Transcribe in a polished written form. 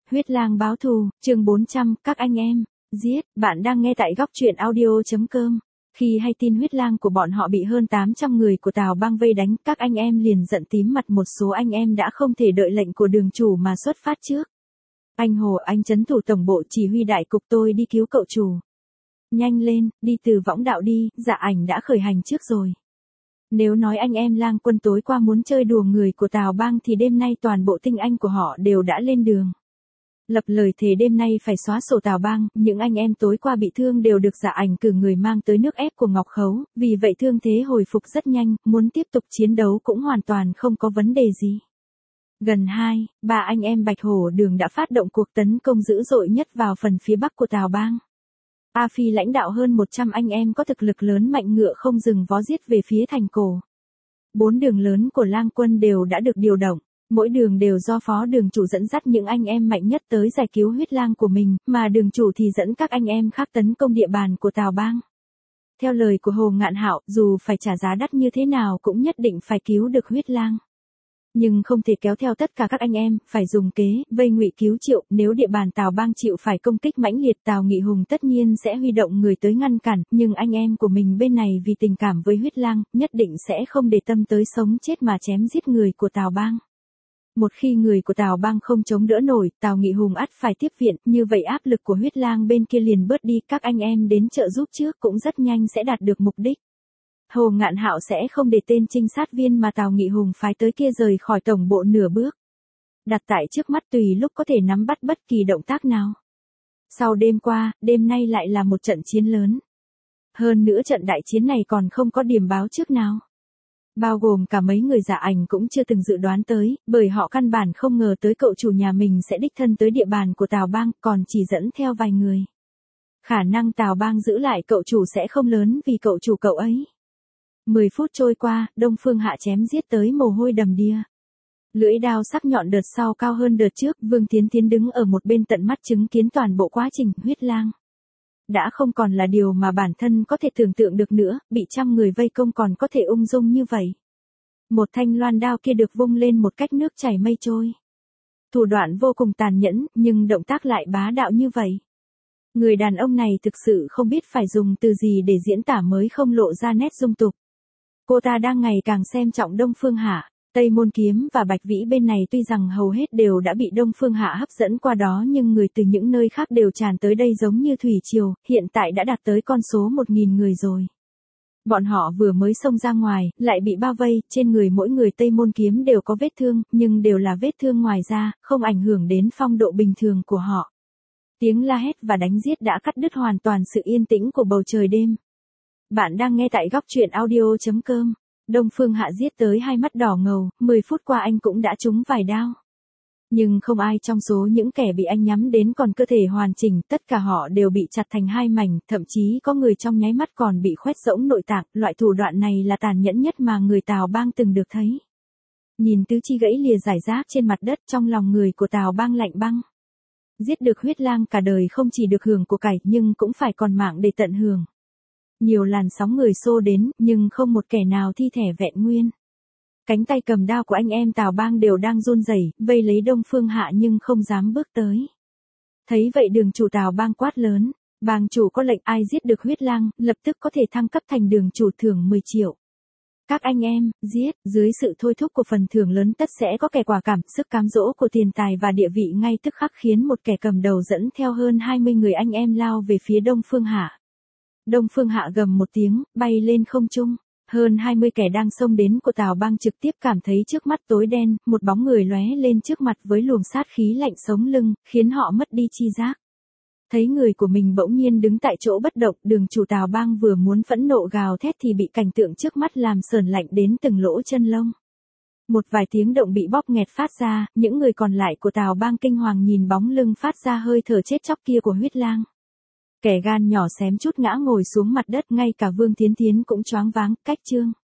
Huyết lang báo thù, chương 400, các anh em, giết, bạn đang nghe tại góc truyện audio.com. Khi hay tin huyết lang của bọn họ bị hơn 800 người của Tào Bang vây đánh, các anh em liền giận tím mặt, một số anh em đã không thể đợi lệnh của đường chủ mà xuất phát trước. Anh Hồ, anh trấn thủ tổng bộ chỉ huy đại cục, tôi đi cứu cậu chủ. Nhanh lên, đi từ võng đạo đi, Dạ Ảnh đã khởi hành trước rồi. Nếu nói anh em lang quân tối qua muốn chơi đùa người của Tào Bang thì đêm nay toàn bộ tinh anh của họ đều đã lên đường. Lập lời thề đêm nay phải xóa sổ Tào Bang, những anh em tối qua bị thương đều được Dạ Ảnh cử người mang tới nước ép của Ngọc Khấu, vì vậy thương thế hồi phục rất nhanh, muốn tiếp tục chiến đấu cũng hoàn toàn không có vấn đề gì. Gần 2-3 anh em Bạch Hổ Đường đã phát động cuộc tấn công dữ dội nhất vào phần phía bắc của Tào Bang. A Phi lãnh đạo hơn 100 anh em có thực lực lớn mạnh ngựa không dừng vó giết về phía thành cổ. 4 đường lớn của lang quân đều đã được điều động, mỗi đường đều do phó đường chủ dẫn dắt những anh em mạnh nhất tới giải cứu huyết lang của mình, mà đường chủ thì dẫn các anh em khác tấn công địa bàn của Tào Bang. Theo lời của Hồ Ngạn Hạo, dù phải trả giá đắt như thế nào cũng nhất định phải cứu được huyết lang. Nhưng không thể kéo theo tất cả các anh em, phải dùng kế, vây ngụy cứu triệu, nếu địa bàn Tào Bang chịu phải công kích mãnh liệt, Tào Nghị Hùng tất nhiên sẽ huy động người tới ngăn cản, nhưng anh em của mình bên này vì tình cảm với huyết lang, nhất định sẽ không để tâm tới sống chết mà chém giết người của Tào Bang. Một khi người của Tào Bang không chống đỡ nổi, Tào Nghị Hùng ắt phải tiếp viện, như vậy áp lực của huyết lang bên kia liền bớt đi, các anh em đến trợ giúp trước cũng rất nhanh sẽ đạt được mục đích. Hồ Ngạn Hạo sẽ không để tên trinh sát viên mà Tào Nghị Hùng phái tới kia rời khỏi tổng bộ nửa bước. Đặt tại trước mắt tùy lúc có thể nắm bắt bất kỳ động tác nào. Sau đêm qua, đêm nay lại là một trận chiến lớn. Hơn nữa trận đại chiến này còn không có điểm báo trước nào. Bao gồm cả mấy người Dạ Ảnh cũng chưa từng dự đoán tới, bởi họ căn bản không ngờ tới cậu chủ nhà mình sẽ đích thân tới địa bàn của Tào Bang, còn chỉ dẫn theo vài người. Khả năng Tào Bang giữ lại cậu chủ sẽ không lớn vì cậu chủ cậu ấy. 10 phút trôi qua, Đông Phương Hạ chém giết tới mồ hôi đầm đìa. Lưỡi đao sắc nhọn đợt sau cao hơn đợt trước, Vương Thiến Thiến đứng ở một bên tận mắt chứng kiến toàn bộ quá trình huyết lang. Đã không còn là điều mà bản thân có thể tưởng tượng được nữa, bị trăm người vây công còn có thể ung dung như vậy. Một thanh loan đao kia được vung lên một cách nước chảy mây trôi. Thủ đoạn vô cùng tàn nhẫn, nhưng động tác lại bá đạo như vậy. Người đàn ông này thực sự không biết phải dùng từ gì để diễn tả mới không lộ ra nét dung tục. Cô ta đang ngày càng xem trọng Đông Phương Hạ, Tây Môn Kiếm và Bạch Vĩ bên này tuy rằng hầu hết đều đã bị Đông Phương Hạ hấp dẫn qua đó, nhưng người từ những nơi khác đều tràn tới đây giống như thủy triều, hiện tại đã đạt tới con số 1.000 người rồi. Bọn họ vừa mới xông ra ngoài, lại bị bao vây, trên người mỗi người Tây Môn Kiếm đều có vết thương, nhưng đều là vết thương ngoài da, không ảnh hưởng đến phong độ bình thường của họ. Tiếng la hét và đánh giết đã cắt đứt hoàn toàn sự yên tĩnh của bầu trời đêm. Bạn đang nghe tại góc truyện audio.com. Đông Phương Hạ giết tới hai mắt đỏ ngầu, 10 phút qua anh cũng đã trúng vài đao. Nhưng không ai trong số những kẻ bị anh nhắm đến còn cơ thể hoàn chỉnh, tất cả họ đều bị chặt thành hai mảnh, thậm chí có người trong nháy mắt còn bị khoét rỗng nội tạng, loại thủ đoạn này là tàn nhẫn nhất mà người Tào Bang từng được thấy. Nhìn tứ chi gãy lìa rải rác trên mặt đất, trong lòng người của Tào Bang lạnh băng. Giết được huyết lang cả đời không chỉ được hưởng của cải nhưng cũng phải còn mạng để tận hưởng. Nhiều làn sóng người xô đến, nhưng không một kẻ nào thi thể vẹn nguyên. Cánh tay cầm đao của anh em Tào Bang đều đang run rẩy, vây lấy Đông Phương Hạ nhưng không dám bước tới. Thấy vậy đường chủ Tào Bang quát lớn, bang chủ có lệnh ai giết được huyết lang, lập tức có thể thăng cấp thành đường chủ, thưởng 10 triệu. Các anh em, giết, dưới sự thôi thúc của phần thưởng lớn tất sẽ có kẻ quả cảm, sức cám dỗ của tiền tài và địa vị ngay tức khắc khiến một kẻ cầm đầu dẫn theo hơn 20 người anh em lao về phía Đông Phương Hạ. Đông Phương Hạ gầm một tiếng, bay lên không trung. Hơn 20 kẻ đang xông đến của Tào Bang trực tiếp cảm thấy trước mắt tối đen, một bóng người lóe lên trước mặt với luồng sát khí lạnh sống lưng, khiến họ mất đi chi giác. Thấy người của mình bỗng nhiên đứng tại chỗ bất động, đường chủ Tào Bang vừa muốn phẫn nộ gào thét thì bị cảnh tượng trước mắt làm sờn lạnh đến từng lỗ chân lông. Một vài tiếng động bị bóp nghẹt phát ra, những người còn lại của Tào Bang kinh hoàng nhìn bóng lưng phát ra hơi thở chết chóc kia của huyết lang. Kẻ gan nhỏ xém chút ngã ngồi xuống mặt đất, ngay cả Vương Thiến Thiến cũng choáng váng, cách chương.